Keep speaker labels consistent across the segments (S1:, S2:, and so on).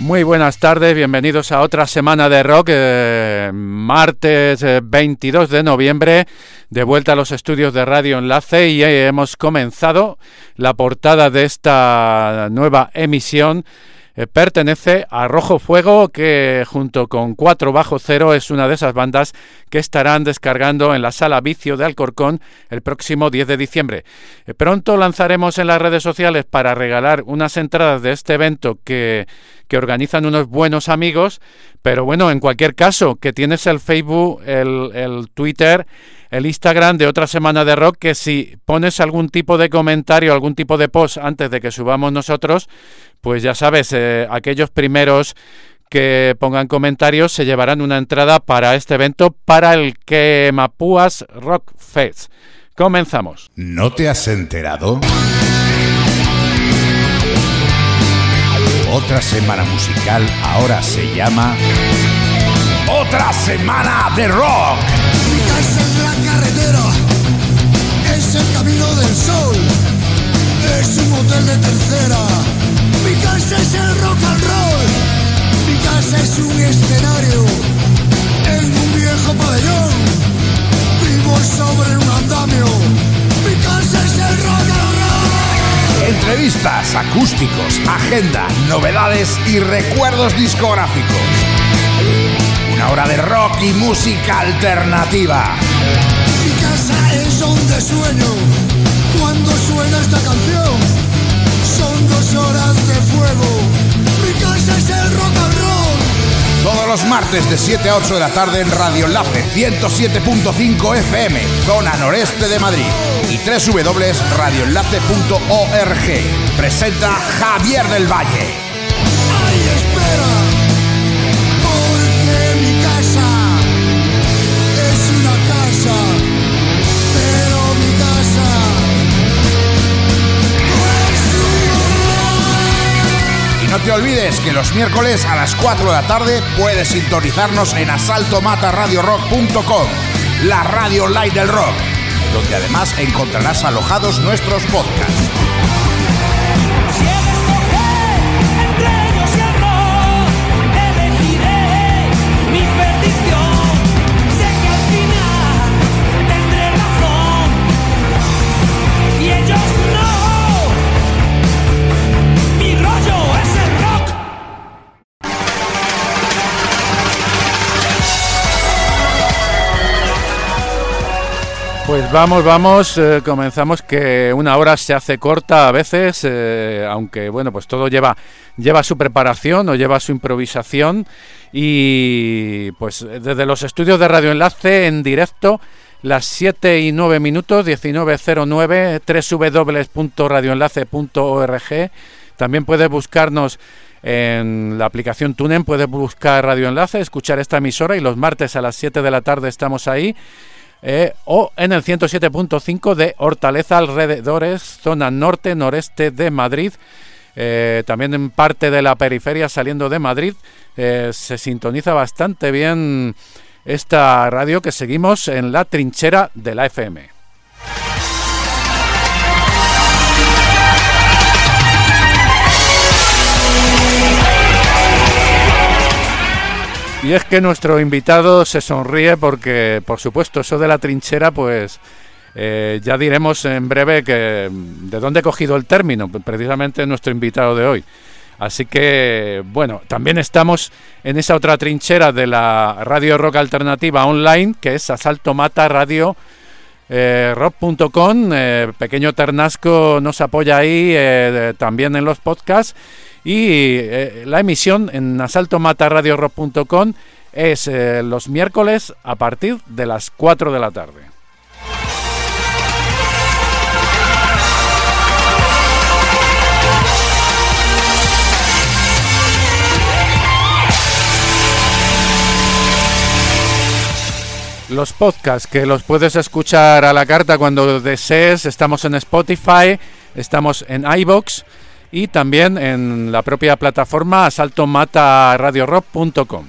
S1: Muy buenas tardes, bienvenidos a otra semana de rock, martes 22 de noviembre, de vuelta a los estudios de Radio Enlace y hemos comenzado. La portada de esta nueva emisión pertenece a Rojo Fuego, que junto con 4 Bajo Cero es una de esas bandas que estarán descargando en la Sala Vicio de Alcorcón el próximo 10 de diciembre. Pronto lanzaremos en las redes sociales para regalar unas entradas de este evento que organizan unos buenos amigos, pero bueno, en cualquier caso, que tienes el Facebook, el Twitter, el Instagram de Otra Semana de Rock, que si pones algún tipo de comentario, algún tipo de post antes de que subamos nosotros, pues ya sabes, aquellos primeros que pongan comentarios se llevarán una entrada para este evento, para el Quemapúas Rock Fest. Comenzamos.
S2: ¿No te has enterado? Otra semana musical ahora se llama Otra Semana de Rock.
S3: Mi casa es la carretera, es el camino del sol, es un hotel de tercera. Mi casa es el rock and roll, mi casa es un escenario, en un viejo pabellón, vivo sobre un andamio. Mi casa es el rock and roll.
S2: Entrevistas, acústicos, agenda, novedades y recuerdos discográficos. Una hora de rock y música alternativa.
S3: Mi casa es donde sueño cuando suena esta canción. Son 2 horas de fuego. Mi casa es el rock and roll.
S2: Todos los martes de 7 a 8 de la tarde en Radio Enlace 107.5 FM, zona noreste de Madrid, y www.radioenlace.org. Presenta Javier del Valle.
S3: ¡Ay, espera! Porque mi casa es una casa, pero mi casa es un...
S2: Y no te olvides que los miércoles a las 4 de la tarde puedes sintonizarnos en asaltomataradiorock.com, la radio online del rock, donde además encontrarás alojados nuestros podcasts.
S1: Pues vamos, comenzamos, que una hora se hace corta a veces, aunque bueno, pues todo lleva su preparación o lleva su improvisación, y pues desde los estudios de Radio Enlace en directo, las 7:09, 19:09, www.radioenlace.org. También puedes buscarnos en la aplicación TuneIn, puedes buscar Radio Enlace, escuchar esta emisora, y los martes a las 7 de la tarde estamos ahí. O en el 107.5 de Hortaleza alrededores, zona norte, noreste de Madrid. También en parte de la periferia saliendo de Madrid. Se sintoniza bastante bien esta radio, que seguimos en la trinchera de la FM. Y es que nuestro invitado se sonríe porque, por supuesto, eso de la trinchera, pues ya diremos en breve que de dónde he cogido el término, precisamente nuestro invitado de hoy. Así que, bueno, también estamos en esa otra trinchera de la radio rock alternativa online, que es asaltomataradiorock.com. Pequeño Ternasco nos apoya ahí, también en los podcasts. Y la emisión en asaltomataradiorock.com es los miércoles a partir de las 4 de la tarde. Los podcasts, que los puedes escuchar a la carta cuando desees, estamos en Spotify, estamos en iVoox y también en la propia plataforma asaltomataradiorock.com.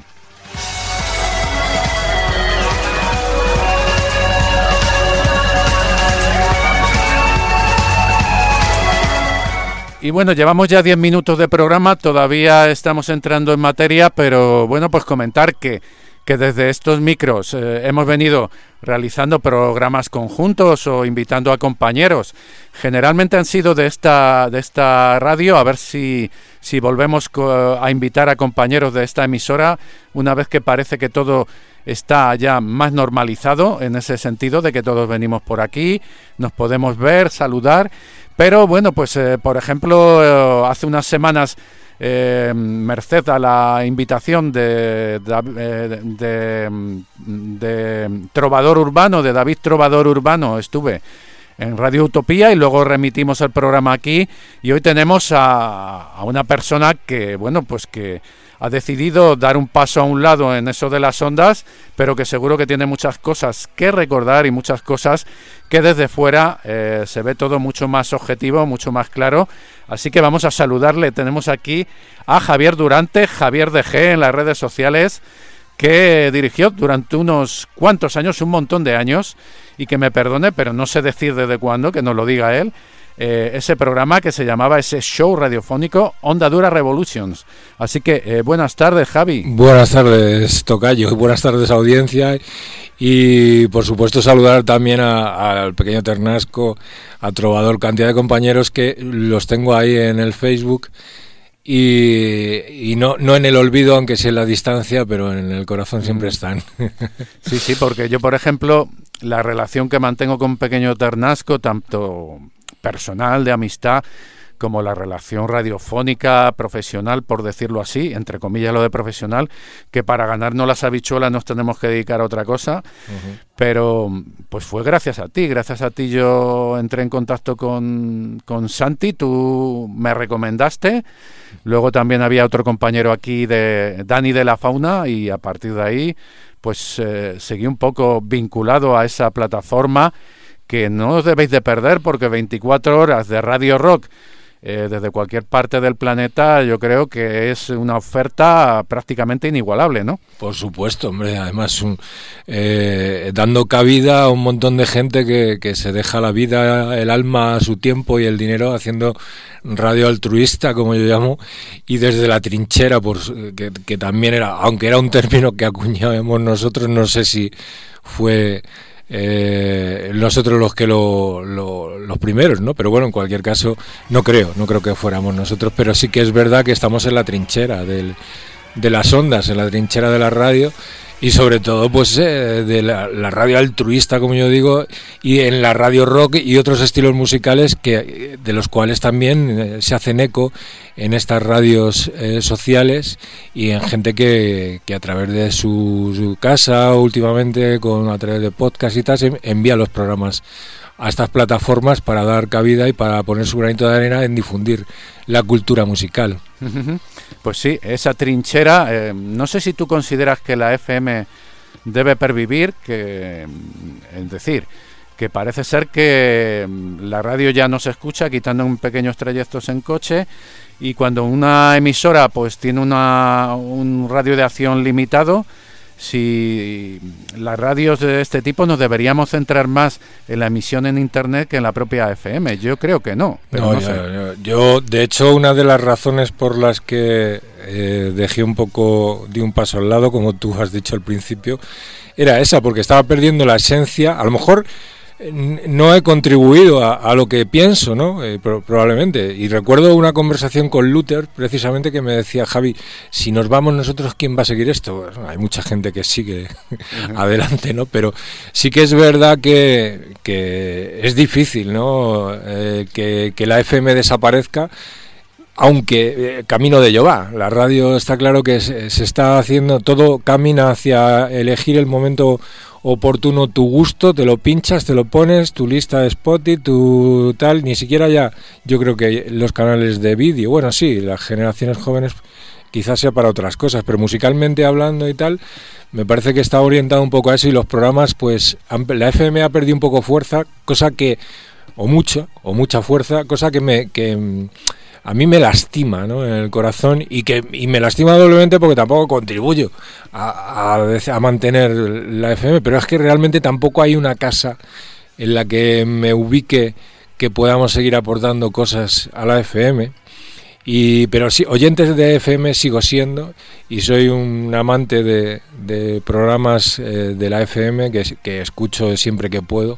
S1: Y bueno, llevamos ya 10 minutos de programa, todavía estamos entrando en materia, pero bueno, pues comentar que desde estos micros hemos venido realizando programas conjuntos o invitando a compañeros. Generalmente han sido de esta radio, a ver si volvemos a invitar a compañeros de esta emisora, una vez que parece que todo está ya más normalizado, en ese sentido de que todos venimos por aquí, nos podemos ver, saludar, pero bueno, pues por ejemplo, hace unas semanas, merced a la invitación de Trovador Urbano, de David Trovador Urbano, estuve en Radio Utopía y luego remitimos el programa aquí, y hoy tenemos a una persona que, bueno, pues que ha decidido dar un paso a un lado en eso de las ondas, pero que seguro que tiene muchas cosas que recordar y muchas cosas que desde fuera se ve todo mucho más objetivo, mucho más claro. Así que vamos a saludarle. Tenemos aquí a Javier Durante, Javier DG en las redes sociales, que dirigió durante unos cuantos años, un montón de años, y que me perdone, pero no sé decir desde cuándo, que nos lo diga él, ese programa que se llamaba, ese show radiofónico, Onda Dura Revolutions. Así que buenas tardes, Javi.
S4: Buenas tardes, tocayo, buenas tardes, audiencia, y por supuesto saludar también al pequeño Ternasco, a Trovador, cantidad de compañeros que los tengo ahí en el Facebook, y no en el olvido, aunque sea en la distancia, pero en el corazón siempre están.
S1: Sí, porque yo, por ejemplo, la relación que mantengo con pequeño Ternasco, tanto personal, de amistad, como la relación radiofónica, profesional, por decirlo así, entre comillas lo de profesional, que para ganarnos las habichuelas nos tenemos que dedicar a otra cosa, pero pues fue gracias a ti yo entré en contacto con Santi, tú me recomendaste, luego también había otro compañero aquí, de Dani de la Fauna, y a partir de ahí pues seguí un poco vinculado a esa plataforma, que no os debéis de perder, porque 24 horas de Radio Rock desde cualquier parte del planeta, yo creo que es una oferta prácticamente inigualable, ¿no?
S4: Por supuesto, hombre, además dando cabida a un montón de gente que se deja la vida, el alma, su tiempo y el dinero haciendo radio altruista, como yo llamo, y desde la trinchera, que también era, aunque era un término que acuñábamos nosotros, no sé si fue nosotros los que los primeros, ¿no? Pero bueno, en cualquier caso no creo que fuéramos nosotros, pero sí que es verdad que estamos en la trinchera de las ondas, en la trinchera de la radio, y sobre todo pues de la radio altruista, como yo digo, y en la radio rock y otros estilos musicales de los cuales también se hacen eco en estas radios sociales, y en gente que a través de su casa, últimamente a través de podcast y tal, envía los programas a estas plataformas para dar cabida y para poner su granito de arena en difundir la cultura musical.
S1: Pues sí, esa trinchera, no sé si tú consideras que la FM debe pervivir, es decir, que parece ser que la radio ya no se escucha, quitando en pequeños trayectos en coche, y cuando una emisora pues tiene un radio de acción limitado, si las radios de este tipo nos deberíamos centrar más en la emisión en internet que en la propia FM. Yo creo que no. Pero no sé.
S4: Yo, de hecho, una de las razones por las que di un paso al lado, como tú has dicho al principio, era esa, porque estaba perdiendo la esencia. A lo mejor no he contribuido a lo que pienso, ¿no? Probablemente. Y recuerdo una conversación con Luther, precisamente, que me decía: Javi, si nos vamos nosotros, ¿quién va a seguir esto? Bueno, hay mucha gente que sigue adelante, ¿no? Pero sí que es verdad que es difícil, ¿no? Que la FM desaparezca, aunque camino de ello va. La radio, está claro que se está haciendo, todo camina hacia elegir el momento oportuno, tu gusto, te lo pinchas, te lo pones, tu lista de Spotify, tu tal, ni siquiera ya, yo creo que los canales de vídeo, bueno, sí, las generaciones jóvenes quizás sea para otras cosas, pero musicalmente hablando y tal, me parece que está orientado un poco a eso, y los programas, pues, la FM ha perdido un poco fuerza, o mucha fuerza, cosa que a mí me lastima, ¿no?, en el corazón, y me lastima doblemente porque tampoco contribuyo a mantener la FM, pero es que realmente tampoco hay una casa en la que me ubique que podamos seguir aportando cosas a la FM. Pero sí, oyentes de FM sigo siendo, y soy un amante de programas de la FM que escucho siempre que puedo.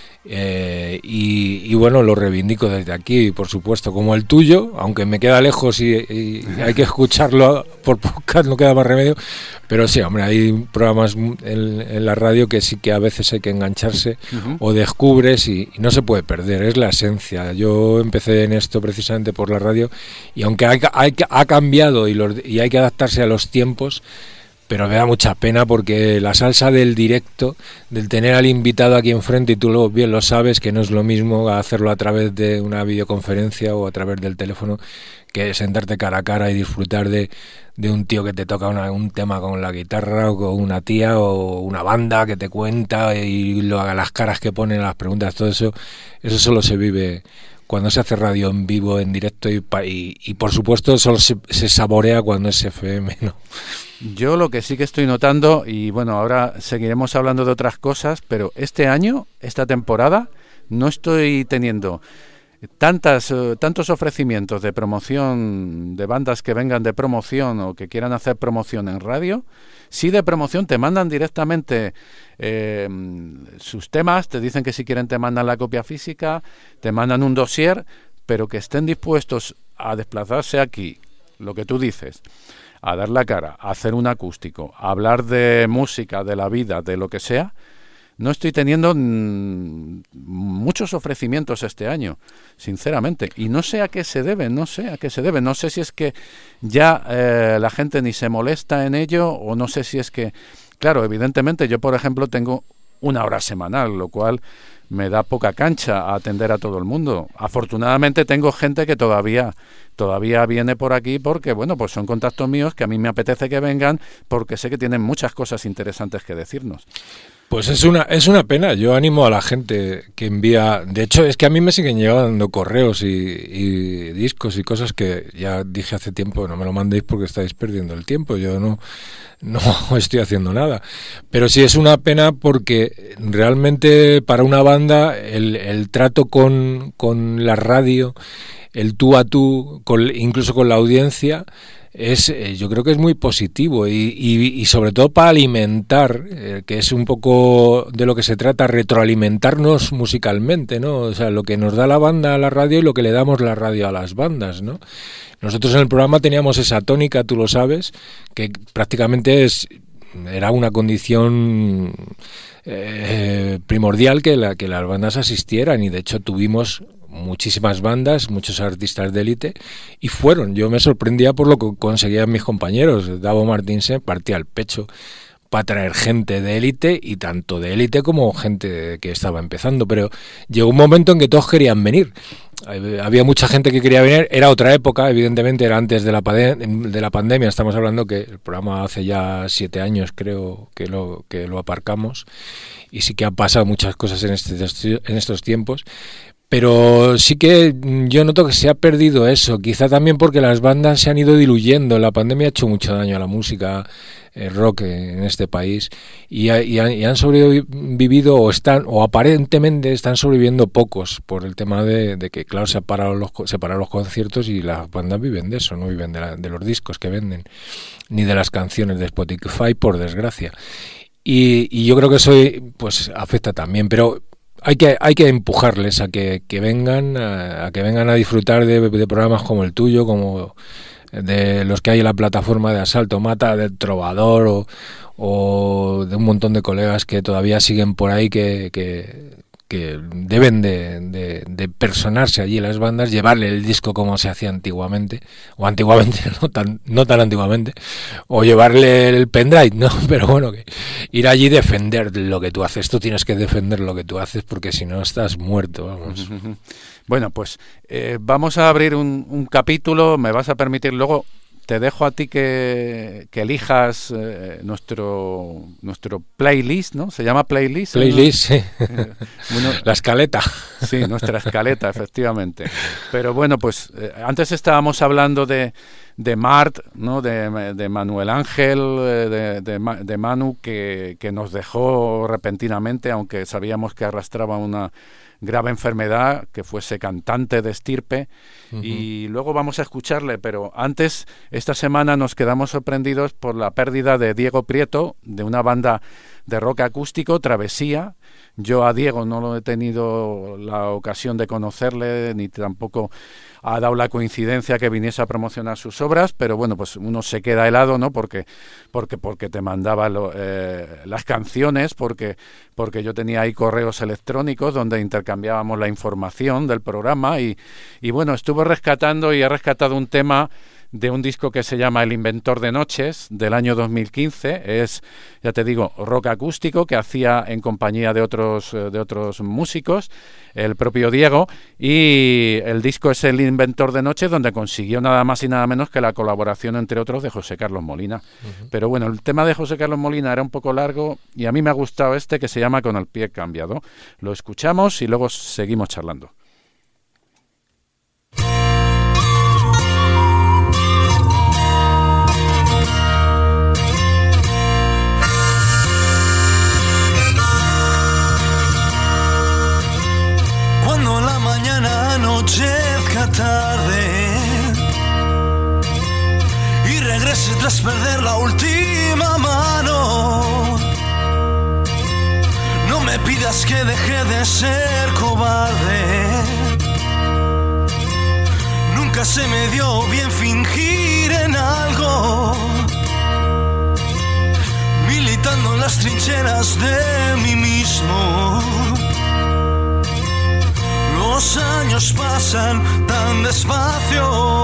S4: Y bueno, lo reivindico desde aquí, por supuesto, como el tuyo, aunque me queda lejos y hay que escucharlo por podcast, no queda más remedio. Pero sí, hombre, hay programas en la radio que sí que a veces hay que engancharse, o descubres y no se puede perder, es la esencia. Yo empecé en esto precisamente por la radio, y aunque ha cambiado y hay que adaptarse a los tiempos, pero me da mucha pena, porque la salsa del directo, del tener al invitado aquí enfrente, y tú bien lo sabes, que no es lo mismo hacerlo a través de una videoconferencia o a través del teléfono, que sentarte cara a cara y disfrutar de un tío que te toca un tema con la guitarra, o con una tía o una banda que te cuenta, y las caras que ponen, las preguntas, todo eso solo se vive cuando se hace radio en vivo, en directo, y por supuesto solo se saborea cuando es FM, ¿no?
S1: Yo lo que sí que estoy notando, y bueno, ahora seguiremos hablando de otras cosas, pero este año, esta temporada, no estoy teniendo tantos ofrecimientos de promoción, de bandas que vengan de promoción o que quieran hacer promoción en radio. Sí, de promoción te mandan directamente sus temas, te dicen que si quieren te mandan la copia física, te mandan un dossier, pero que estén dispuestos a desplazarse aquí, lo que tú dices, a dar la cara, a hacer un acústico, a hablar de música, de la vida, de lo que sea. No estoy teniendo muchos ofrecimientos este año, sinceramente, y no sé a qué se debe, no sé si es que ya la gente ni se molesta en ello, o no sé si es que, claro, evidentemente yo, por ejemplo, tengo 1 hora semanal, lo cual me da poca cancha a atender a todo el mundo. Afortunadamente tengo gente que todavía viene por aquí, porque bueno, pues son contactos míos que a mí me apetece que vengan, porque sé que tienen muchas cosas interesantes que decirnos.
S4: Pues es una pena. Yo animo a la gente que envía. De hecho, es que a mí me siguen llegando correos y discos y cosas que ya dije hace tiempo: no me lo mandéis porque estáis perdiendo el tiempo. Yo no estoy haciendo nada. Pero sí es una pena, porque realmente para una banda el trato con la radio, el tú a tú, incluso con la audiencia, yo creo que es muy positivo, y sobre todo para alimentar, que es un poco de lo que se trata, retroalimentarnos musicalmente, ¿no? O sea, lo que nos da la banda a la radio y lo que le damos la radio a las bandas, ¿no? Nosotros en el programa teníamos esa tónica, tú lo sabes, que prácticamente era una condición primordial que las bandas asistieran, y de hecho tuvimos muchísimas bandas, muchos artistas de élite, y yo me sorprendía por lo que conseguían mis compañeros. Davo Martínez partía el pecho para traer gente de élite, y tanto de élite como gente que estaba empezando, pero llegó un momento en que todos querían venir. Había mucha gente que quería venir, era otra época, evidentemente, era antes de la pandemia. Estamos hablando que el programa hace ya 7 años, creo, que lo aparcamos, y sí que han pasado muchas cosas en estos tiempos. Pero sí que yo noto que se ha perdido eso, quizá también porque las bandas se han ido diluyendo. La pandemia ha hecho mucho daño a la música rock en este país, y han sobrevivido, o aparentemente están sobreviviendo pocos, por el tema de que, claro, se pararon los conciertos, y las bandas viven de eso, no viven de los discos que venden, ni de las canciones de Spotify, por desgracia. Y yo creo que eso pues afecta también, pero hay que empujarles a que vengan a disfrutar de programas como el tuyo, como de los que hay en la plataforma de Asalto Mata, de Trovador, o de un montón de colegas que todavía siguen por ahí, que deben de personarse allí las bandas, llevarle el disco como se hacía antiguamente, o antiguamente, no tan antiguamente, o llevarle el pendrive, ¿no? Pero bueno, que ir allí y defender lo que tú haces. Tú tienes que defender lo que tú haces, porque si no estás muerto, vamos.
S1: Bueno, pues vamos a abrir un capítulo. Me vas a permitir, luego te dejo a ti que elijas nuestro playlist, ¿no? Se llama playlist.
S4: Playlist,
S1: ¿no?
S4: sí. Bueno, la escaleta.
S1: Sí, nuestra escaleta, efectivamente. Pero bueno, pues antes estábamos hablando de de Mart, ¿no? de Manuel Ángel, de Manu, que nos dejó repentinamente, aunque sabíamos que arrastraba una grave enfermedad, que fuese cantante de estirpe, y luego vamos a escucharle, pero antes, esta semana nos quedamos sorprendidos por la pérdida de Diego Prieto, de una banda de rock acústico, Travesía. Yo a Diego no lo he tenido la ocasión de conocerle, ni tampoco ha dado la coincidencia que viniese a promocionar sus obras, pero bueno, pues uno se queda helado, ¿no? Porque te mandaba las canciones, porque yo tenía ahí correos electrónicos donde intercambiábamos la información del programa y bueno, estuve rescatando y he rescatado un tema de un disco que se llama El Inventor de Noches, del año 2015. Es, ya te digo, rock acústico que hacía en compañía de otros músicos, el propio Diego, y el disco es El Inventor de Noches, donde consiguió nada más y nada menos que la colaboración, entre otros, de José Carlos Molina. Pero bueno, el tema de José Carlos Molina era un poco largo y a mí me ha gustado este, que se llama Con el pie cambiado. Lo escuchamos y luego seguimos charlando.
S5: Anochezca tarde y regrese tras perder la última mano. No me pidas que deje de ser cobarde. Nunca se me dio bien fingir en algo, militando en las trincheras de mí mismo. Los años pasan tan despacio.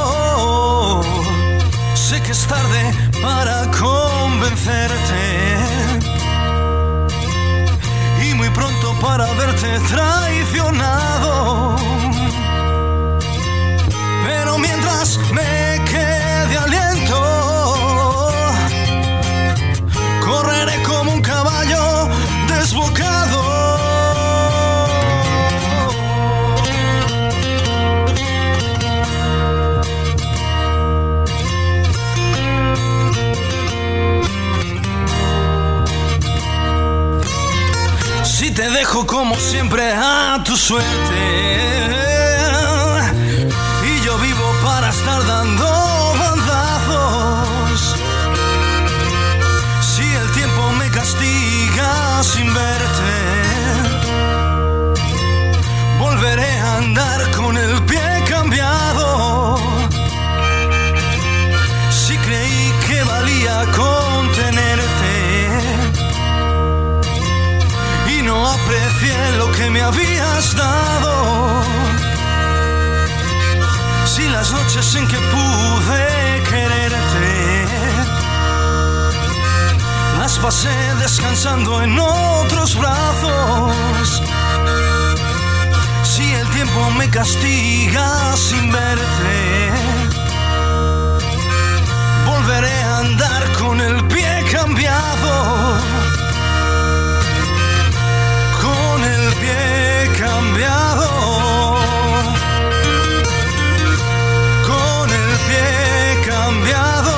S5: Sé que es tarde para convencerte y muy pronto para verte traicionado. Pero mientras me quede aliento, correré como un caballo desbocado. Si te dejo como siempre a tu suerte y yo vivo para estar dando bandazos, si el tiempo me castiga sin verte, volveré a andar con el pie cambiado. Si creí que valía contenerte, no aprecié lo que me habías dado. Si las noches en que pude quererte las pasé descansando en otros brazos, si el tiempo me castiga sin verte, volveré a andar con el pie cambiado. Cambiado, con el pie cambiado,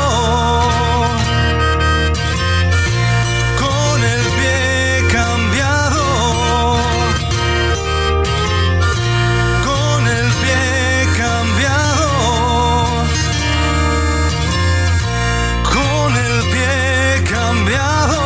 S5: con el pie cambiado, con el pie cambiado, con el pie cambiado.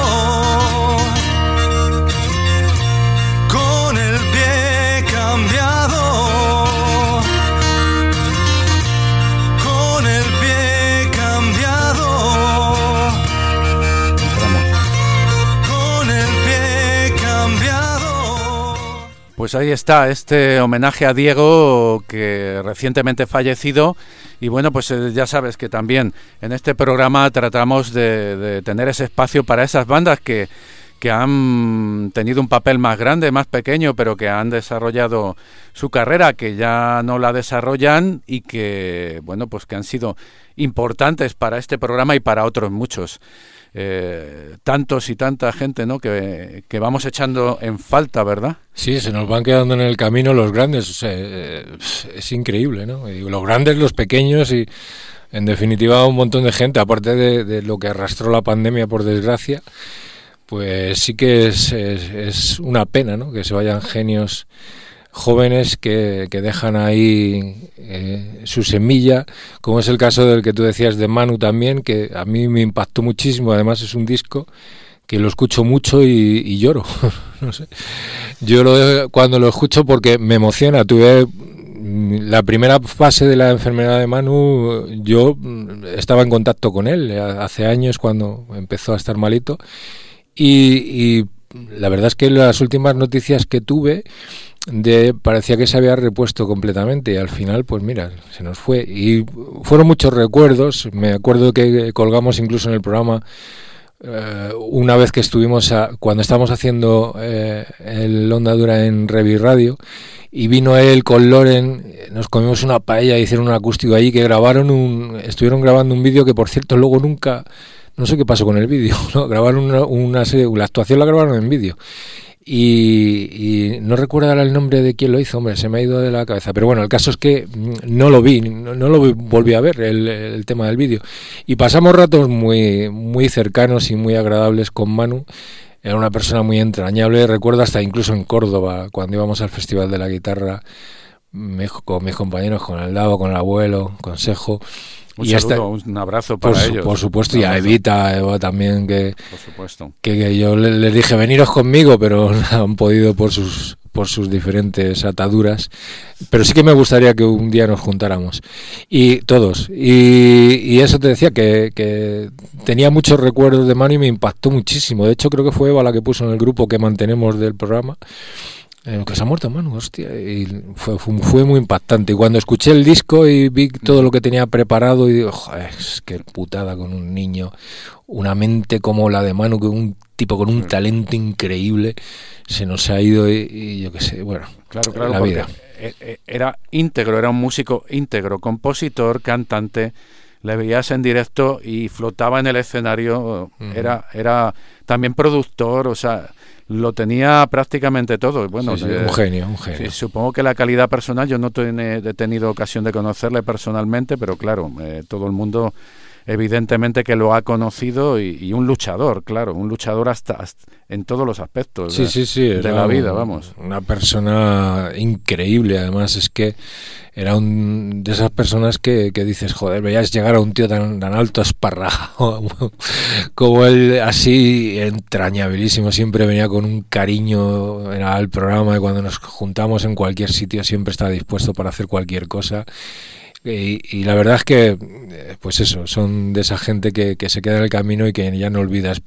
S1: Pues ahí está este homenaje a Diego, que recientemente fallecido, y bueno, pues ya sabes que también en este programa tratamos de tener ese espacio para esas bandas que han tenido un papel más grande, más pequeño, pero que han desarrollado su carrera, que ya no la desarrollan y que, bueno, pues que han sido importantes para este programa y para otros muchos. Tantos y tanta gente, ¿no?, que vamos echando en falta, ¿verdad?
S4: Sí, se nos van quedando en el camino los grandes. O sea, es increíble, ¿no? Y los grandes, los pequeños y En definitiva, un montón de gente, aparte de lo que arrastró la pandemia, por desgracia, pues sí que es una pena, ¿no? Que se vayan genios jóvenes que dejan ahí su semilla, como es el caso del que tú decías de Manu también, que a mí me impactó muchísimo. Además es un disco que lo escucho mucho y lloro. No sé. Lloro cuando lo escucho porque me emociona. Tuve la primera fase de la enfermedad de Manu, yo estaba en contacto con él hace años cuando empezó a estar malito, y la verdad es que las últimas noticias que tuve parecía que se había repuesto completamente, y al final pues mira, se nos fue. Y fueron muchos recuerdos. Me acuerdo que colgamos incluso en el programa una vez que estuvimos cuando estábamos haciendo el Onda Dura en Revi Radio, y vino él con Loren, nos comimos una paella, hicieron un acústico allí, que estuvieron grabando un vídeo que, por cierto, luego nunca, no sé qué pasó con el vídeo, ¿no? Grabaron una serie, la actuación la grabaron en vídeo, y no recuerdo ahora el nombre de quién lo hizo, hombre, se me ha ido de la cabeza, pero bueno, el caso es que no lo volví a ver el tema del vídeo, y pasamos ratos muy, muy cercanos y muy agradables con Manu. Era una persona muy entrañable. Recuerdo hasta incluso en Córdoba, cuando íbamos al Festival de la Guitarra, con mis compañeros, con el Davo, con el abuelo, con Sejo.
S1: Un saludo, un abrazo para ellos.
S4: Por supuesto, y a Eva también,
S1: por supuesto.
S4: Que yo les dije, veniros conmigo, pero no han podido por sus diferentes ataduras, pero sí que me gustaría que un día nos juntáramos, y todos, y eso te decía, que tenía muchos recuerdos de Manu y me impactó muchísimo. De hecho creo que fue Eva la que puso en el grupo que mantenemos del programa, que se ha muerto Manu, hostia, y fue muy impactante. Y cuando escuché el disco y vi todo lo que tenía preparado, y digo, joder, qué putada, con un niño, una mente como la de Manu, que un tipo con un talento increíble, se nos ha ido, y yo qué sé, bueno,
S1: claro,
S4: la vida.
S1: Era íntegro, era un músico íntegro, compositor, cantante, le veías en directo y flotaba en el escenario, era también productor, o sea, lo tenía prácticamente todo. Bueno,
S4: sí, un genio.
S1: Sí, supongo que la calidad personal, yo no he tenido ocasión de conocerle personalmente, pero claro, todo el mundo evidentemente que lo ha conocido, y un luchador, claro, un luchador hasta en todos los aspectos de la vida, vamos.
S4: Una persona increíble. Además es que era de esas personas que dices, joder, veías llegar a un tío tan alto, esparragado como él, así entrañabilísimo. Siempre venía con un cariño al programa, y cuando nos juntamos en cualquier sitio siempre estaba dispuesto para hacer cualquier cosa. Y la verdad es que, pues eso, son de esa gente que se queda en el camino y que ya no olvidas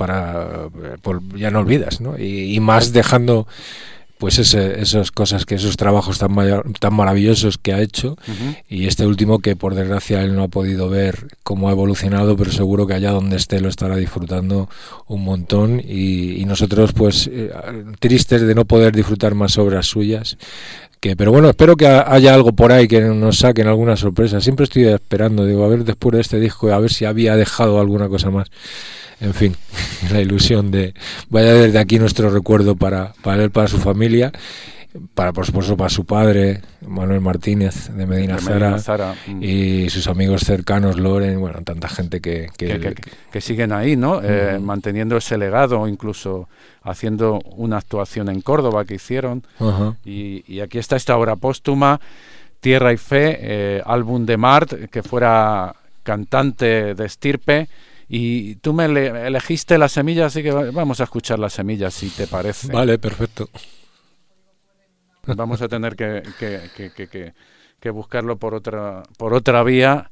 S4: ¿no? Y más dejando, pues esas cosas, que esos trabajos tan maravillosos que ha hecho, y este último que por desgracia él no ha podido ver cómo ha evolucionado, pero seguro que allá donde esté lo estará disfrutando un montón, y nosotros pues tristes de no poder disfrutar más obras suyas. Pero bueno, espero que haya algo por ahí, que nos saquen alguna sorpresa. Siempre estoy esperando, digo, a ver después de este disco, a ver si había dejado alguna cosa más. En fin, la ilusión vaya desde aquí nuestro recuerdo para él, para su familia, por supuesto para su padre, Manuel Martínez de Medina Zara, y sus amigos cercanos, Loren, bueno, tanta gente que
S1: siguen ahí, ¿no? Manteniendo ese legado, incluso haciendo una actuación en Córdoba que hicieron. Y aquí está esta obra póstuma, Tierra y Fe, álbum de Mart, que fuera cantante de estirpe. Y tú me elegiste La Semilla, así que vamos a escuchar La Semilla, si te parece.
S4: Vale, perfecto.
S1: Vamos a tener que buscarlo por otra vía.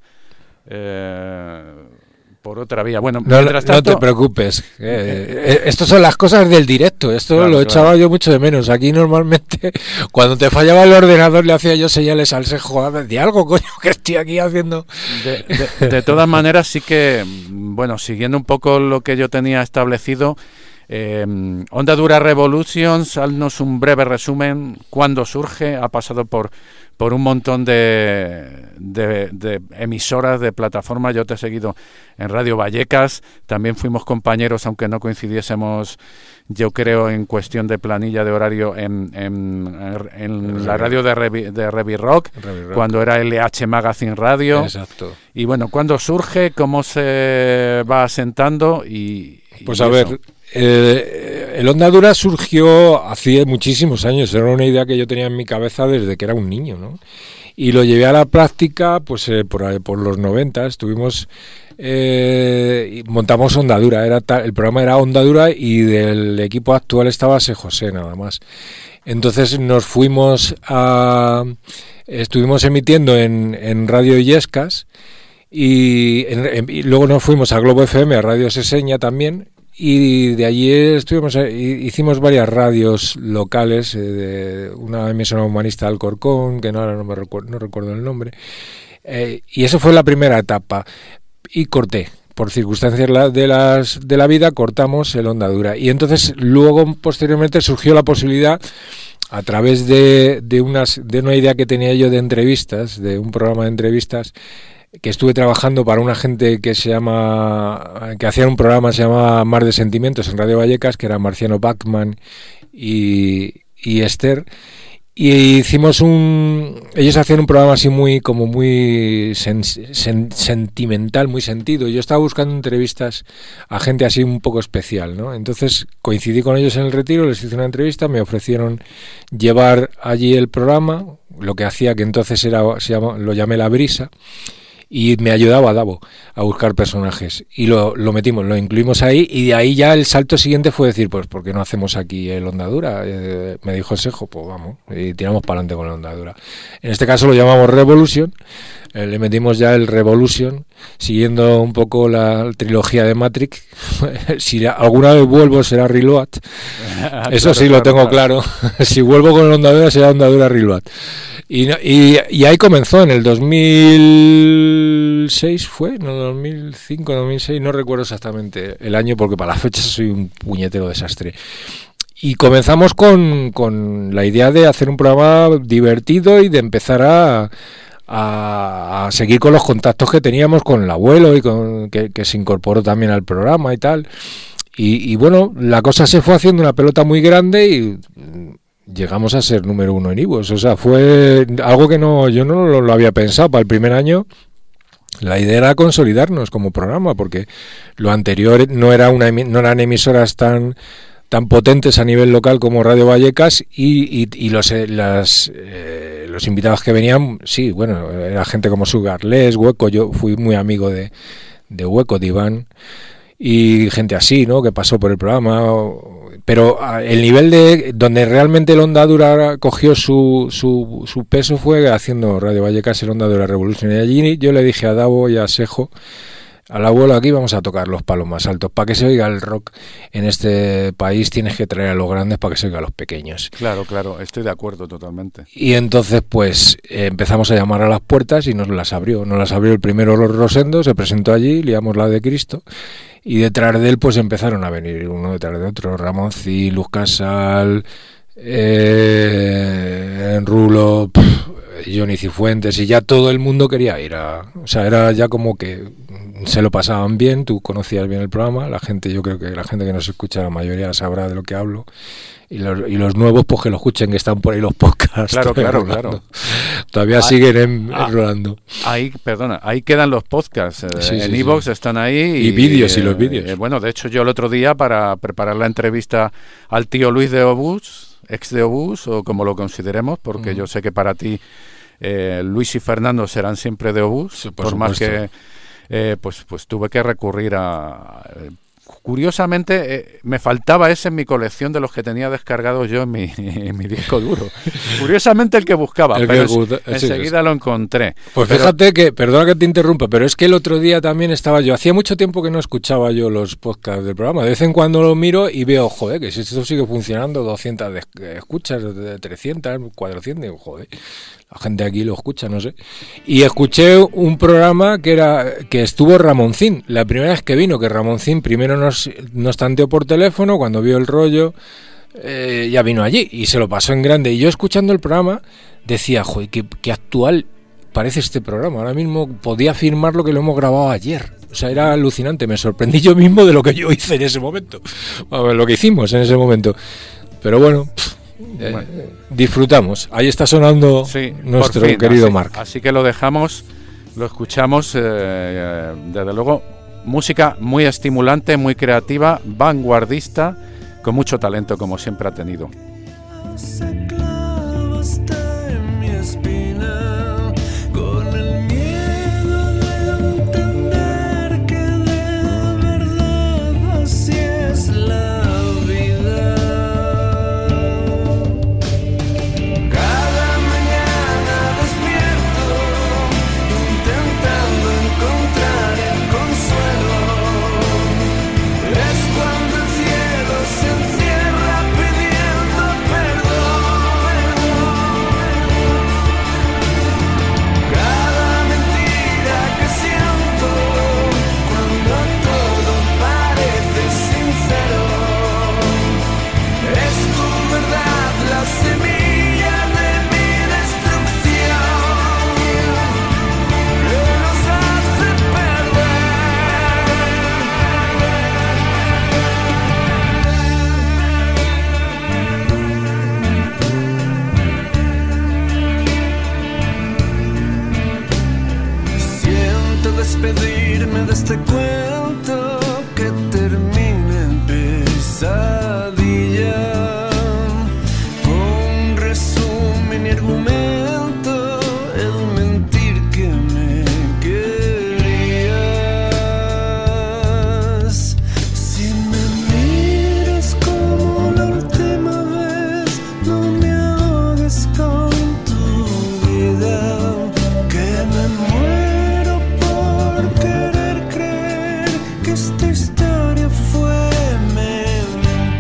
S1: Por otra vía. Bueno, mientras tanto,
S4: no te preocupes. Estas son las cosas del directo. Esto claro, lo echaba yo mucho de menos. Aquí normalmente, cuando te fallaba el ordenador, le hacía yo señales al Sejo, de algo, coño, que estoy aquí haciendo.
S1: De todas maneras, sí que, bueno, siguiendo un poco lo que yo tenía establecido, Onda Dura Revolutions, haznos un breve resumen. ¿Cuándo surge? Ha pasado por un montón de emisoras, de plataformas. Yo te he seguido en Radio Vallecas. También fuimos compañeros, aunque no coincidiésemos, yo creo, en cuestión de planilla de horario en la radio de Revi Rock, cuando era LH Magazine Radio.
S4: Exacto.
S1: Y bueno, ¿cuándo surge? ¿Cómo se va asentando?
S4: Pues a ver, el Onda Dura surgió hace muchísimos años. Era una idea que yo tenía en mi cabeza desde que era un niño, ¿no? Y lo llevé a la práctica pues por los 90. Estuvimos... montamos Onda Dura. El programa era Onda Dura y del equipo actual estaba Se José, nada más. Entonces nos fuimos estuvimos emitiendo en Radio Illescas y luego nos fuimos a Globo FM, a Radio Seseña también. Y de allí hicimos varias radios locales, una emisora humanista Alcorcón, que no recuerdo el nombre, y eso fue la primera etapa. Y corté, por circunstancias de la vida, cortamos el Onda Dura. Y entonces luego, posteriormente, surgió la posibilidad, a través de una idea que tenía yo de entrevistas, de un programa de entrevistas, que estuve trabajando para una gente que hacía un programa que se llamaba Mar de Sentimientos en Radio Vallecas, que era Marciano Bachmann y Esther, y hicimos ellos hacían un programa así muy sentimental, muy sentido. Yo estaba buscando entrevistas a gente así un poco especial, ¿no? Entonces coincidí con ellos en el Retiro, les hice una entrevista, me ofrecieron llevar allí el programa, lo que hacía, que entonces lo llamé La Brisa, y me ayudaba Davo a buscar personajes y lo metimos, lo incluimos ahí, y de ahí ya el salto siguiente fue decir, pues ¿por qué no hacemos aquí el Onda Dura? Me dijo el Sejo, pues vamos, y tiramos para adelante con la Onda Dura. En este caso lo llamamos Revolution, le metimos ya el Revolution, siguiendo un poco la trilogía de Matrix. Si alguna vez vuelvo será Reload, eso sí lo tengo claro. Si vuelvo con el Onda Dura será Onda Dura Reload. Y ahí comenzó en el 2006 fue, no, 2005, 2006, no recuerdo exactamente el año porque para las fechas soy un puñetero desastre. Y comenzamos con la idea de hacer un programa divertido y de empezar a seguir con los contactos que teníamos con el abuelo y que se incorporó también al programa y tal. Y bueno, la cosa se fue haciendo una pelota muy grande y llegamos a ser número 1 en iVoox. O sea, fue algo que yo no lo había pensado para el primer año. La idea era consolidarnos como programa, porque lo anterior no eran emisoras tan potentes a nivel local como Radio Vallecas, y los invitados que venían, sí, bueno, era gente como Sugarless, Hueco. Yo fui muy amigo de Hueco, de Iván, y gente así, ¿no?, que pasó por el programa. Pero el nivel de donde realmente el Onda Dura cogió su peso fue haciendo Radio Vallecas, el Onda Dura Revolution. Y allí yo le dije a Davo y a Sejo, al abuelo, aquí vamos a tocar los palos más altos. Para que se oiga el rock en este país tienes que traer a los grandes para que se oiga a los pequeños.
S1: Claro, estoy de acuerdo totalmente.
S4: Y entonces pues empezamos a llamar a las puertas y nos las abrió el primero Los Rosendos, se presentó allí, liamos la de Cristo. Y detrás de él pues empezaron a venir uno detrás de otro, Ramoncín, Luz Casal, Rulo, Johnny Cifuentes, y ya todo el mundo quería ir o sea, era ya como que se lo pasaban bien, tú conocías bien el programa, yo creo que la gente que nos escucha, la mayoría sabrá de lo que hablo, y los nuevos pues que lo escuchen, que están por ahí los podcasts.
S1: Claro.
S4: Todavía siguen rolando.
S1: Ahí quedan los podcasts, en iVoox están ahí.
S4: Y vídeos, y los vídeos.
S1: Bueno, de hecho yo el otro día, para preparar la entrevista al tío Luis de Obús, ex de Obús, o como lo consideremos, porque yo sé que para ti Luis y Fernando serán siempre de Obús,
S4: sí,
S1: por más que pues tuve que recurrir a... Curiosamente, me faltaba ese en mi colección de los que tenía descargados yo en mi disco duro. Curiosamente el que buscaba, enseguida lo encontré.
S4: Pues fíjate que, perdona que te interrumpa, pero es que el otro día también estaba yo, hacía mucho tiempo que no escuchaba yo los podcasts del programa, de vez en cuando lo miro y veo, joder, que si esto sigue funcionando, 200 escuchas, de 300, 400, joder, La gente aquí lo escucha, no sé. Y escuché un programa que estuvo Ramoncín, la primera vez que vino, que Ramoncín primero nos tanteó por teléfono, cuando vio el rollo, ya vino allí y se lo pasó en grande. Y yo escuchando el programa decía, joder, qué actual parece este programa. Ahora mismo podía afirmar lo que lo hemos grabado ayer. O sea, era alucinante. Me sorprendí yo mismo de lo que yo hice en ese momento. Bueno, lo que hicimos en ese momento. Pero bueno, disfrutamos. Ahí está sonando nuestro querido Marc.
S1: Así que lo dejamos, lo escuchamos. Desde luego, música muy estimulante, muy creativa, vanguardista, con mucho talento, como siempre ha tenido.
S5: Despedirme de este cuento que termina en pesadilla, con resumen y argumento, el mentir que me querías. Si me miras como la última vez, no me ahogues con tu vida, que me muero querer creer que esta historia fue mentira.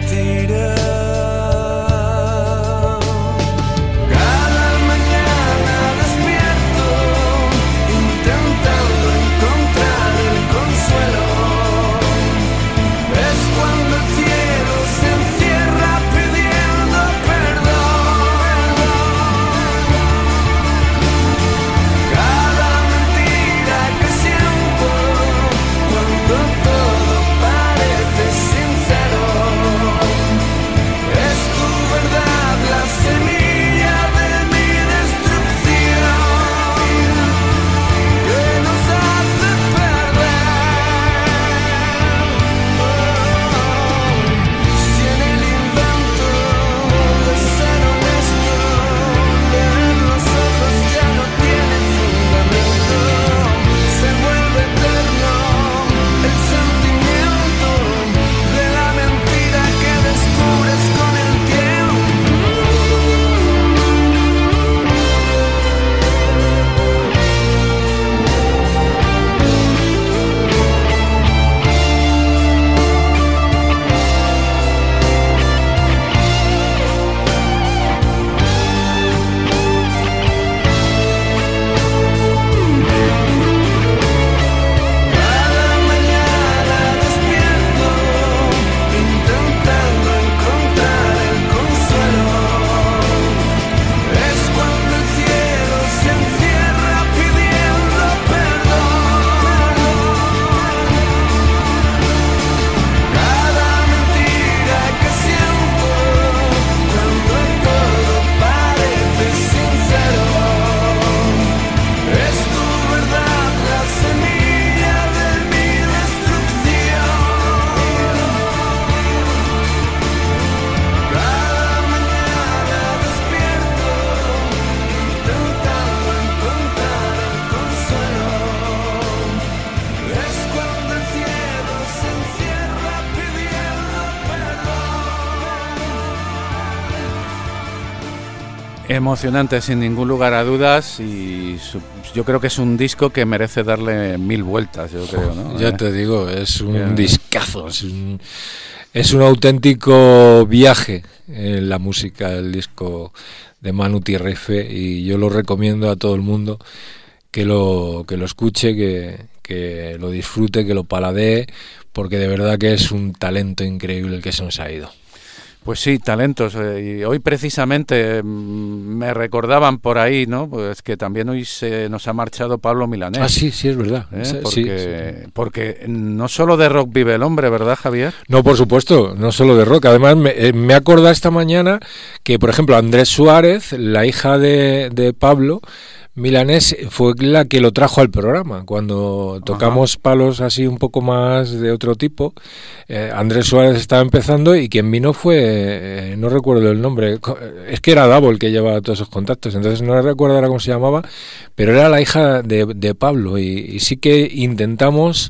S1: Emocionante, sin ningún lugar a dudas, y yo creo que es un disco que merece darle 1000 vueltas, yo creo, ¿no?
S4: Ya te digo, es un discazo, es un auténtico viaje en la música, el disco de Manu Tierrefe, y yo lo recomiendo a todo el mundo que lo escuche, que lo disfrute, que lo paladee, porque de verdad que es un talento increíble el que se nos ha ido.
S1: Pues sí, talentos. Y hoy precisamente me recordaban por ahí, ¿no? Pues que también hoy se nos ha marchado Pablo Milanés.
S4: Ah, sí, es verdad.
S1: Porque no solo de rock vive el hombre, ¿verdad, Javier?
S4: No, por supuesto, no solo de rock. Además, me he acordado esta mañana que, por ejemplo, Andrés Suárez, la hija de Pablo Milanés, fue la que lo trajo al programa. Cuando tocamos palos así un poco más de otro tipo, Andrés Suárez estaba empezando y quien vino fue, no recuerdo el nombre, es que era Davo el que llevaba todos esos contactos, entonces no recuerdo ahora cómo se llamaba, pero era la hija de Pablo y sí que intentamos...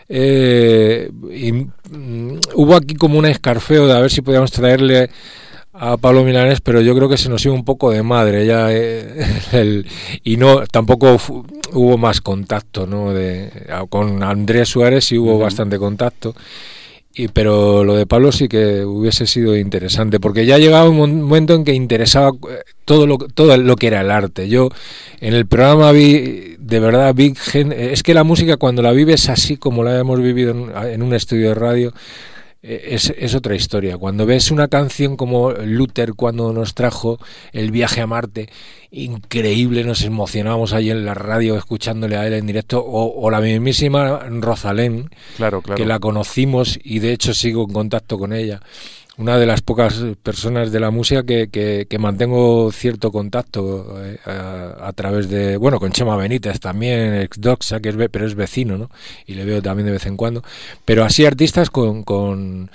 S4: hubo aquí como un escarfeo de a ver si podíamos traerle a Pablo Milanés, pero yo creo que se nos iba un poco de madre ya y no tampoco hubo más contacto, ¿no? Con Andrés Suárez sí hubo bastante contacto, pero lo de Pablo sí que hubiese sido interesante, porque ya llegaba un momento en que interesaba todo lo que era el arte. Yo en el programa vi es que la música cuando la vives así como la hemos vivido en un estudio de radio, es otra historia. Cuando ves una canción como Luther, cuando nos trajo El viaje a Marte, increíble, nos emocionábamos ahí en la radio escuchándole a él en directo, o la mismísima Rosalén, claro. Que la conocimos y de hecho sigo en contacto con ella. Una de las pocas personas de la música que mantengo cierto contacto a través de, bueno, con Chema Benítez también, ex Doxa, pero es vecino, ¿no? Y le veo también de vez en cuando. Pero así artistas con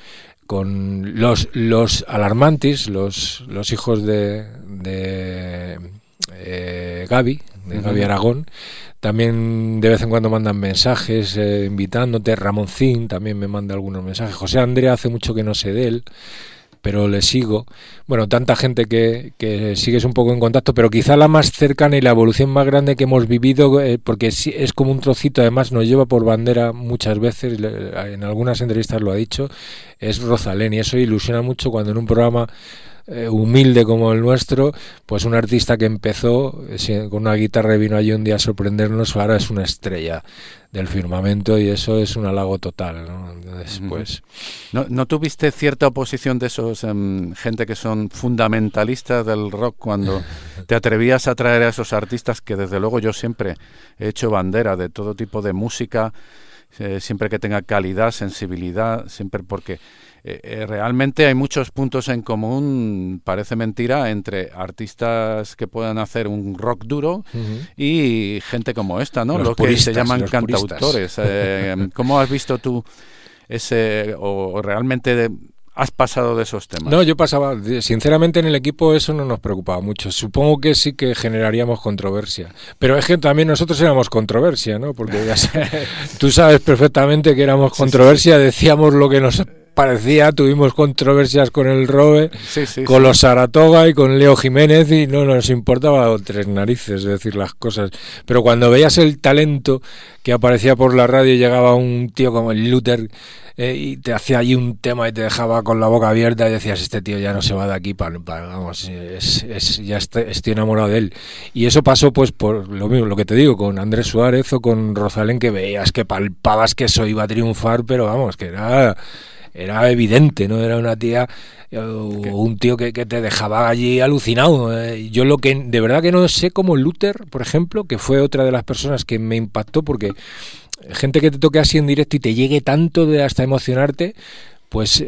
S4: los Alarmantis, los hijos de Gaby, Gaby Aragón, también de vez en cuando mandan mensajes invitándote. Ramoncín también me manda algunos mensajes. José Andrea hace mucho que no sé de él, pero le sigo. Bueno, tanta gente que sigues un poco en contacto, pero quizá la más cercana y la evolución más grande que hemos vivido, porque es como un trocito, además nos lleva por bandera muchas veces, en algunas entrevistas lo ha dicho, es Rosalén, y eso ilusiona mucho cuando en un programa humilde como el nuestro, pues un artista que empezó con una guitarra y vino allí un día a sorprendernos, ahora es una estrella del firmamento y eso es un halago total, ¿no? Entonces, pues...
S1: ¿No tuviste cierta oposición de esos gente que son fundamentalistas del rock cuando te atrevías a traer a esos artistas que desde luego yo siempre he hecho bandera de todo tipo de música, siempre que tenga calidad, sensibilidad, siempre porque... realmente hay muchos puntos en común, parece mentira, entre artistas que puedan hacer un rock duro y gente como esta, ¿no? Lo que se llaman cantautores. ¿Cómo has visto tú o realmente has pasado de esos temas?
S4: No, yo pasaba, sinceramente en el equipo eso no nos preocupaba mucho. Supongo que sí que generaríamos controversia, pero es que también nosotros éramos controversia, ¿no? Porque ya tú sabes perfectamente que éramos controversia, decíamos lo que nos parecía, tuvimos controversias con el Robe, con los Saratoga y con Leo Jiménez y no nos importaba tres narices decir las cosas, pero cuando veías el talento que aparecía por la radio, llegaba un tío como el Luther y te hacía allí un tema y te dejaba con la boca abierta y decías, este tío ya no se va de aquí, vamos, ya estoy enamorado de él. Y eso pasó pues por lo mismo, lo que te digo, con Andrés Suárez o con Rosalén, que veías, que palpabas que eso iba a triunfar, pero vamos, que era evidente, ¿no? Era una tía o un tío que te dejaba allí alucinado. Yo lo que de verdad que no sé, como Luther, por ejemplo, que fue otra de las personas que me impactó, porque gente que te toque así en directo y te llegue tanto de hasta emocionarte, pues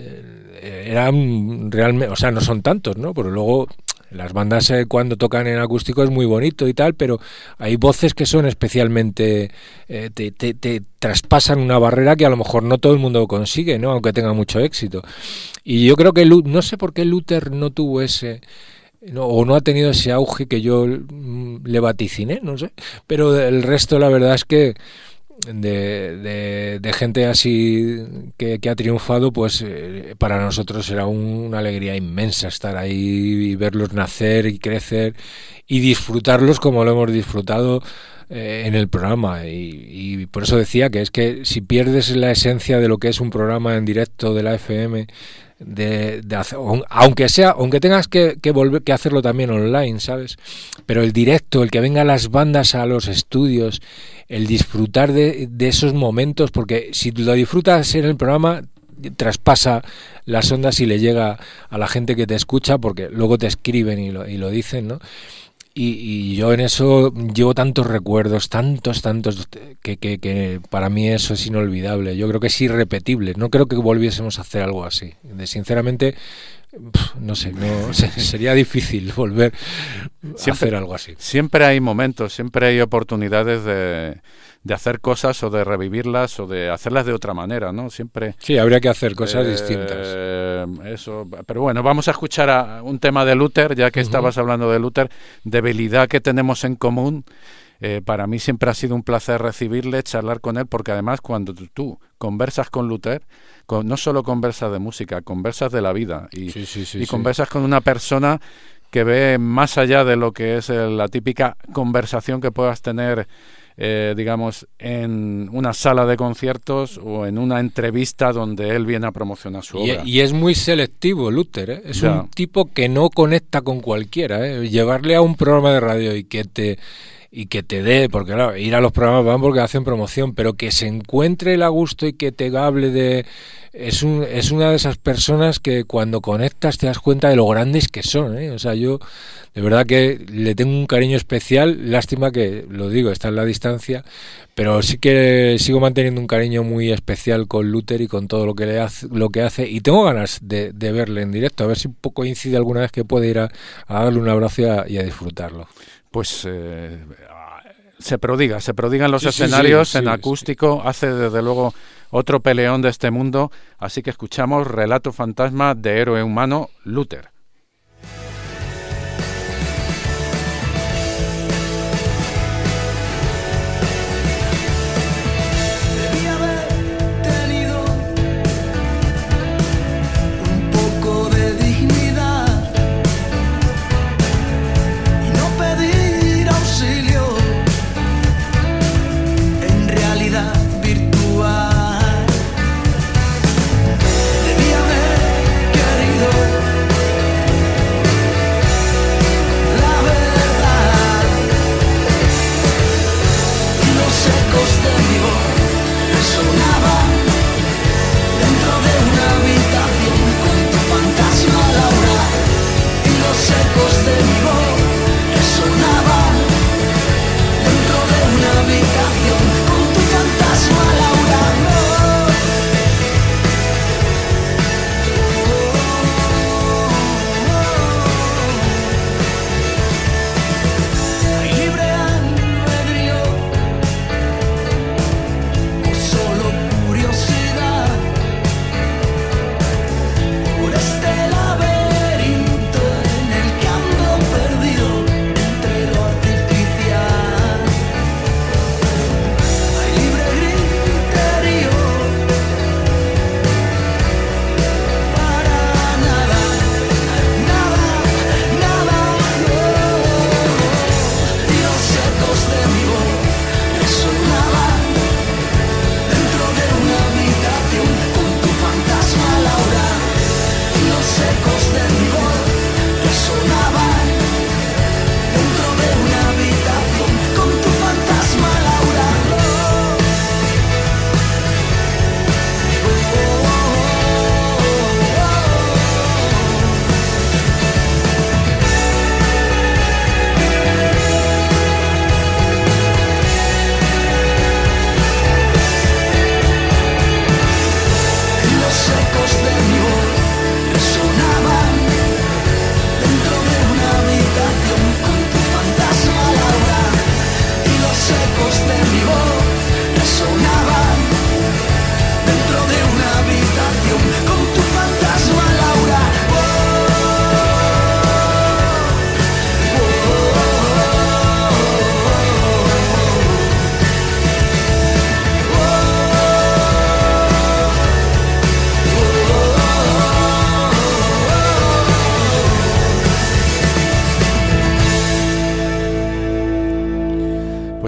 S4: eran realmente, o sea, no son tantos, ¿no? Pero luego las bandas cuando tocan en acústico es muy bonito y tal, pero hay voces que son especialmente te traspasan una barrera que a lo mejor no todo el mundo consigue, ¿no? Aunque tenga mucho éxito. Y yo creo que no sé por qué Luther no tuvo o no ha tenido ese auge que yo le vaticiné, no sé, pero el resto la verdad es que de gente así que ha triunfado, pues para nosotros era una alegría inmensa estar ahí y verlos nacer y crecer y disfrutarlos como lo hemos disfrutado en el programa. Y por eso decía que es que si pierdes la esencia de lo que es un programa en directo de la FM, aunque tengas que volver que hacerlo también online, ¿sabes? Pero el directo, el que vengan las bandas a los estudios, el disfrutar de esos momentos, porque si lo disfrutas en el programa traspasa las ondas y le llega a la gente que te escucha, porque luego te escriben y lo dicen, ¿no? Y yo en eso llevo tantos recuerdos, tantos, que para mí eso es inolvidable. Yo creo que es irrepetible. No creo que volviésemos a hacer algo así. Sinceramente, no sé, sería difícil volver a hacer algo así.
S1: Siempre hay momentos, siempre hay oportunidades de hacer cosas o de revivirlas o de hacerlas de otra manera, ¿no? Siempre.
S4: Sí, habría que hacer cosas distintas.
S1: Eso, pero bueno, vamos a escuchar a un tema de Luther, ya que estabas hablando de Luther, debilidad que tenemos en común. Para mí siempre ha sido un placer recibirle, charlar con él, porque además cuando tú conversas con Luther, no solo conversas de música, conversas de la vida y conversas con una persona que ve más allá de lo que es la típica conversación que puedas tener, digamos, en una sala de conciertos o en una entrevista donde él viene a promocionar su obra.
S4: Y es muy selectivo, Luther, ¿eh? Es un tipo que no conecta con cualquiera, ¿eh? Llevarle a un programa de radio y que te dé, porque claro, ir a los programas van porque hacen promoción, pero que se encuentre el a gusto y que te hable de... Es una de esas personas que cuando conectas te das cuenta de lo grandes que son, ¿eh? O sea, yo de verdad que le tengo un cariño especial, lástima que, lo digo, está en la distancia, pero sí que sigo manteniendo un cariño muy especial con Luther y con todo lo que hace, y tengo ganas de verle en directo, a ver si un poco coincide alguna vez que pueda ir a darle un abrazo y a disfrutarlo.
S1: Pues se prodigan los escenarios en acústico, hace desde luego otro peleón de este mundo, así que escuchamos Relato Fantasma de héroe humano, Luther.
S5: Debí haber querido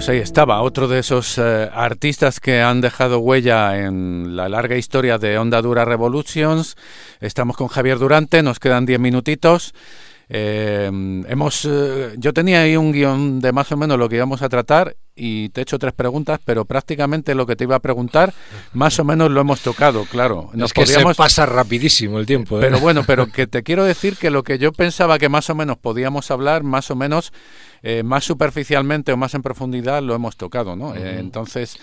S1: Pues ahí estaba, otro de esos artistas que han dejado huella en la larga historia de Onda Dura Revolutions. Estamos con Javier Durante, nos quedan 10 minutitos. Yo tenía ahí un guión de más o menos lo que íbamos a tratar y te he hecho 3 preguntas, pero prácticamente lo que te iba a preguntar más o menos lo hemos tocado, claro.
S4: Es que se pasa rapidísimo el tiempo, ¿eh?
S1: Pero bueno, pero que te quiero decir que lo que yo pensaba que más o menos podíamos hablar, más o menos, más superficialmente o más en profundidad lo hemos tocado, ¿no? Entonces...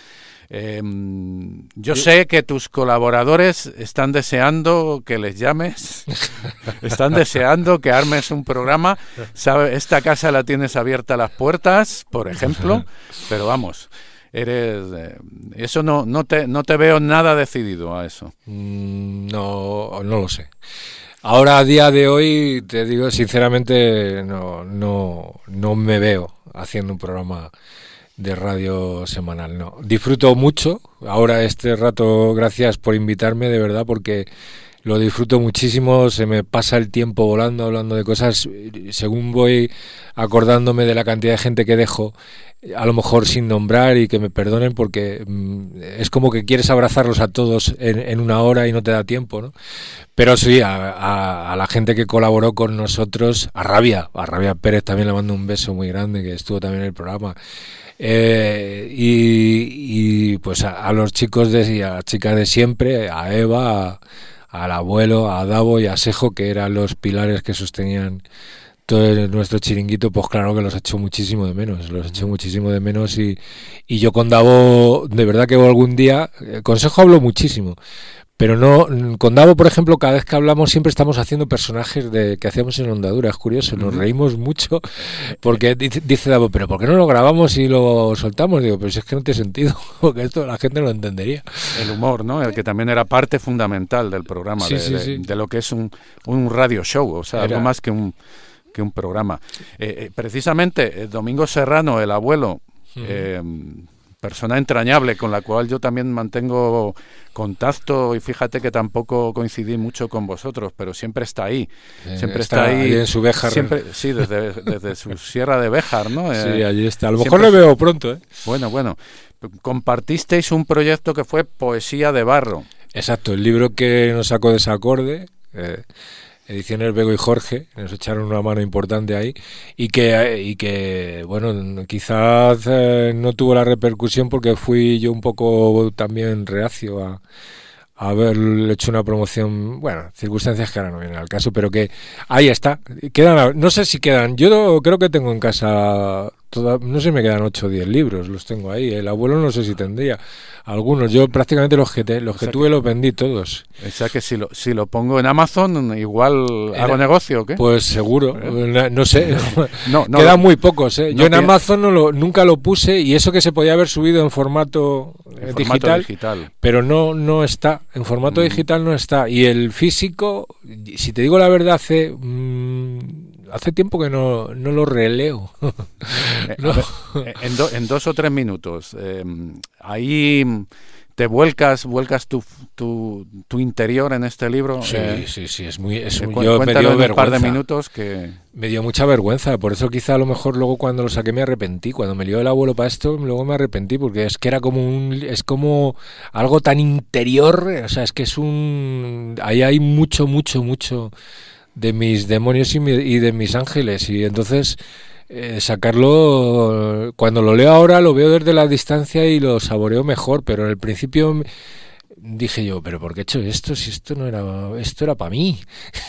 S1: yo sé que tus colaboradores están deseando que les llames, están deseando que armes un programa. Esta casa la tienes abierta a las puertas, por ejemplo, pero vamos, eso no te veo nada decidido a eso.
S4: No lo sé. Ahora, a día de hoy, te digo sinceramente, no me veo haciendo un programa de radio semanal, no. Disfruto mucho ahora este rato, gracias por invitarme, de verdad, porque lo disfruto muchísimo, se me pasa el tiempo volando, hablando de cosas, según voy acordándome de la cantidad de gente que dejo, a lo mejor sin nombrar, y que me perdonen porque es como que quieres abrazarlos a todos en una hora y no te da tiempo, ¿no? Pero sí, a la gente que colaboró con nosotros, a Rabia Pérez también le mando un beso muy grande, que estuvo también en el programa. Y pues a los chicos y a las chicas de siempre, a Eva, al abuelo, a Davo y a Sejo, que eran los pilares que sostenían todo nuestro chiringuito, pues claro que los echo muchísimo de menos, y yo con Davo, de verdad que algún día, con Sejo hablo muchísimo, pero no, con Davo, por ejemplo, cada vez que hablamos siempre estamos haciendo personajes que hacíamos en Onda Dura. Es curioso, nos reímos mucho porque dice Davo, pero ¿por qué no lo grabamos y lo soltamos? Digo, pero si es que no tiene sentido, porque esto la gente no lo entendería.
S1: El humor, ¿no? El que también era parte fundamental del programa, de lo que es un radio show, o sea, algo más que un programa. Precisamente, Domingo Serrano, el abuelo, persona entrañable con la cual yo también mantengo contacto, y fíjate que tampoco coincidí mucho con vosotros, pero siempre está ahí, siempre está ahí
S4: en su Béjar,
S1: siempre, sí, desde su sierra de Béjar, ¿no?
S4: Sí, allí está, a lo mejor le veo pronto, ¿eh?
S1: Bueno, compartisteis un proyecto que fue Poesía de Barro.
S4: Exacto, el libro que nos sacó Desacorde, Ediciones Bego y Jorge, nos echaron una mano importante ahí, y que bueno, quizás no tuvo la repercusión porque fui yo un poco también reacio a haber hecho una promoción, bueno, circunstancias que ahora no vienen al caso, pero que ahí está, no sé si quedan, yo creo que tengo en casa, no sé si me quedan 8 o 10 libros, los tengo ahí, el abuelo no sé si tendría algunos, yo prácticamente los que tuve los vendí todos.
S1: O sea que si lo pongo en Amazon, igual hago negocio, ¿o qué?
S4: Pues seguro, no sé, quedan muy pocos, ¿eh? Yo en Amazon nunca lo puse, y eso que se podía haber subido en formato digital, pero no está, en formato digital no está, y el físico, si te digo la verdad, hace tiempo que no lo releo.
S1: No. En 2 o 3 minutos, ahí te vuelcas tu interior en este libro.
S4: Sí, es muy
S1: yo me dio vergüenza. Un par de minutos que
S4: me dio mucha vergüenza, por eso quizá a lo mejor luego cuando lo saqué me arrepentí, cuando me lió el abuelo para esto, luego me arrepentí, porque es que era como algo tan interior, o sea, es que ahí hay mucho de mis demonios y de mis ángeles, y entonces sacarlo, cuando lo leo ahora lo veo desde la distancia y lo saboreo mejor, pero en el principio dije yo, pero ¿por qué he hecho esto? Si esto era para mí.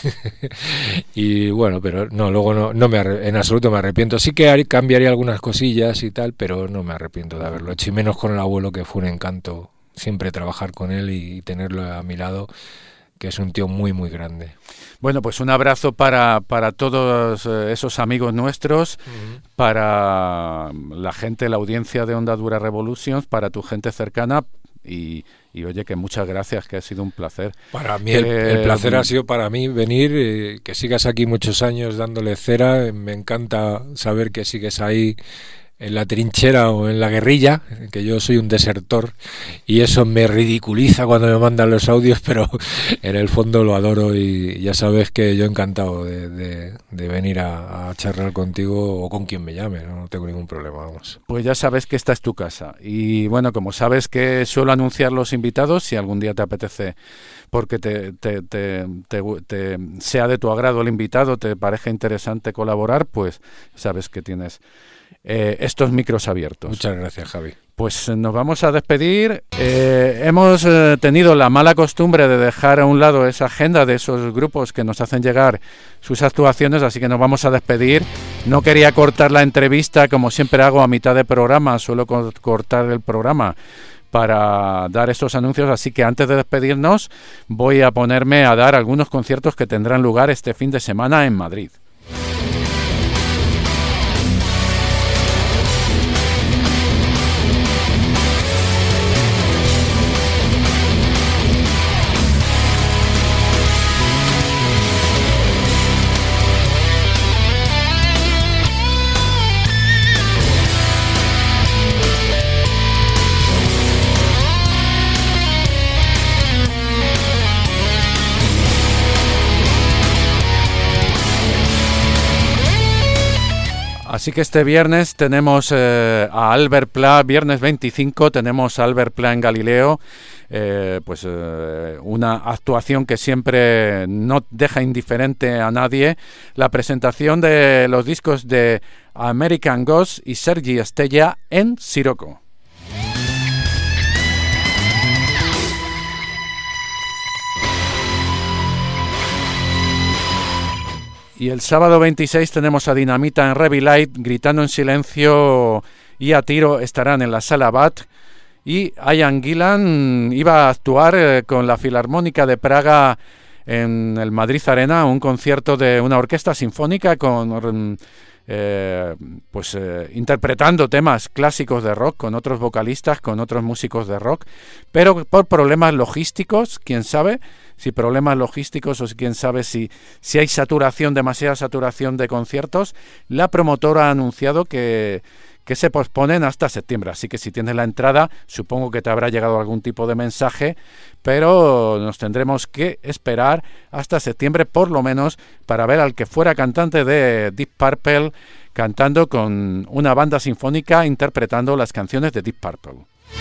S4: Y bueno, pero no, luego en absoluto me arrepiento. Sí que cambiaría algunas cosillas y tal, pero no me arrepiento de haberlo hecho, y menos con el abuelo, que fue un encanto siempre trabajar con él y tenerlo a mi lado, que es un tío muy muy grande.
S1: Bueno, pues un abrazo para todos esos amigos nuestros, para la gente, la audiencia de Onda Dura Revolutions, para tu gente cercana, y oye, que muchas gracias, que ha sido un placer.
S4: Para mí el placer ha sido para mí venir, que sigas aquí muchos años dándole cera, me encanta saber que sigues ahí en la trinchera o en la guerrilla, que yo soy un desertor y eso me ridiculiza cuando me mandan los audios, pero en el fondo lo adoro y ya sabes que yo encantado de venir a charlar contigo o con quien me llame, no tengo ningún problema, vamos.
S1: Pues ya sabes que esta es tu casa y bueno, como sabes que suelo anunciar los invitados, si algún día te apetece porque te sea de tu agrado el invitado, te parece interesante colaborar, pues sabes que tienes estos micros abiertos.
S4: Muchas gracias, Javi.
S1: Pues nos vamos a despedir. Hemos tenido la mala costumbre de dejar a un lado esa agenda de esos grupos que nos hacen llegar sus actuaciones, así que nos vamos a despedir. No quería cortar la entrevista, como siempre hago a mitad de programa, suelo cortar el programa para dar estos anuncios, así que antes de despedirnos voy a ponerme a dar algunos conciertos que tendrán lugar este fin de semana en Madrid. Así que este viernes tenemos a Albert Pla, viernes 25 tenemos a Albert Pla en Galileo, una actuación que siempre no deja indiferente a nadie, la presentación de los discos de American Ghost y Sergi Estella en Siroco. Y el sábado 26 tenemos a Dinamita en Revilight, Gritando en Silencio y A Tiro estarán en la Sala Bat. Y Ian Gillan iba a actuar con la Filarmónica de Praga en el Madrid Arena, un concierto de una orquesta sinfónica con interpretando temas clásicos de rock con otros vocalistas, con otros músicos de rock, pero por problemas logísticos, quién sabe si problemas logísticos o quién sabe si hay demasiada saturación de conciertos, la promotora ha anunciado que se posponen hasta septiembre, así que si tienes la entrada, supongo que te habrá llegado algún tipo de mensaje, pero nos tendremos que esperar hasta septiembre por lo menos para ver al que fuera cantante de Deep Purple cantando con una banda sinfónica interpretando las canciones de Deep Purple.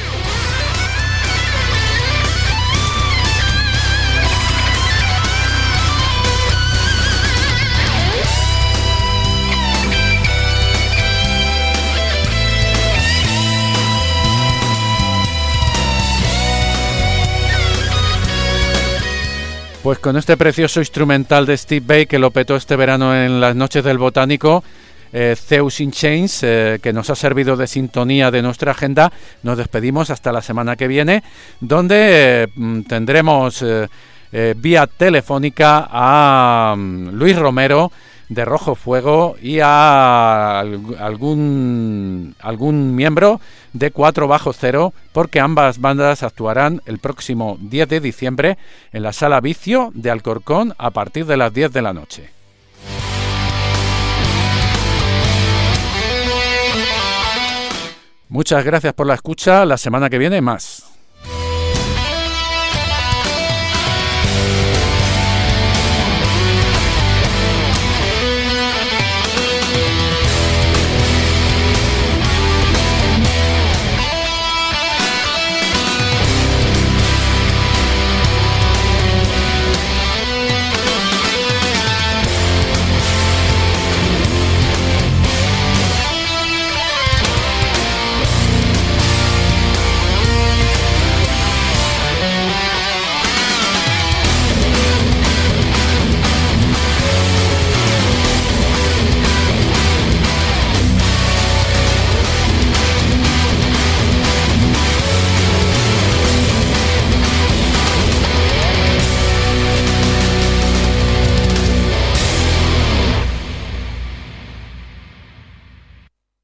S1: Pues con este precioso instrumental de Steve Vai que lo petó este verano en las noches del Botánico, Zeus in Chains, que nos ha servido de sintonía de nuestra agenda, nos despedimos hasta la semana que viene, donde tendremos vía telefónica a Luis Romero de Rojo Fuego y a algún miembro de 4-0, porque ambas bandas actuarán el próximo 10 de diciembre en la Sala Vicio de Alcorcón a partir de las 10 de la noche. Muchas gracias por la escucha, la semana que viene más.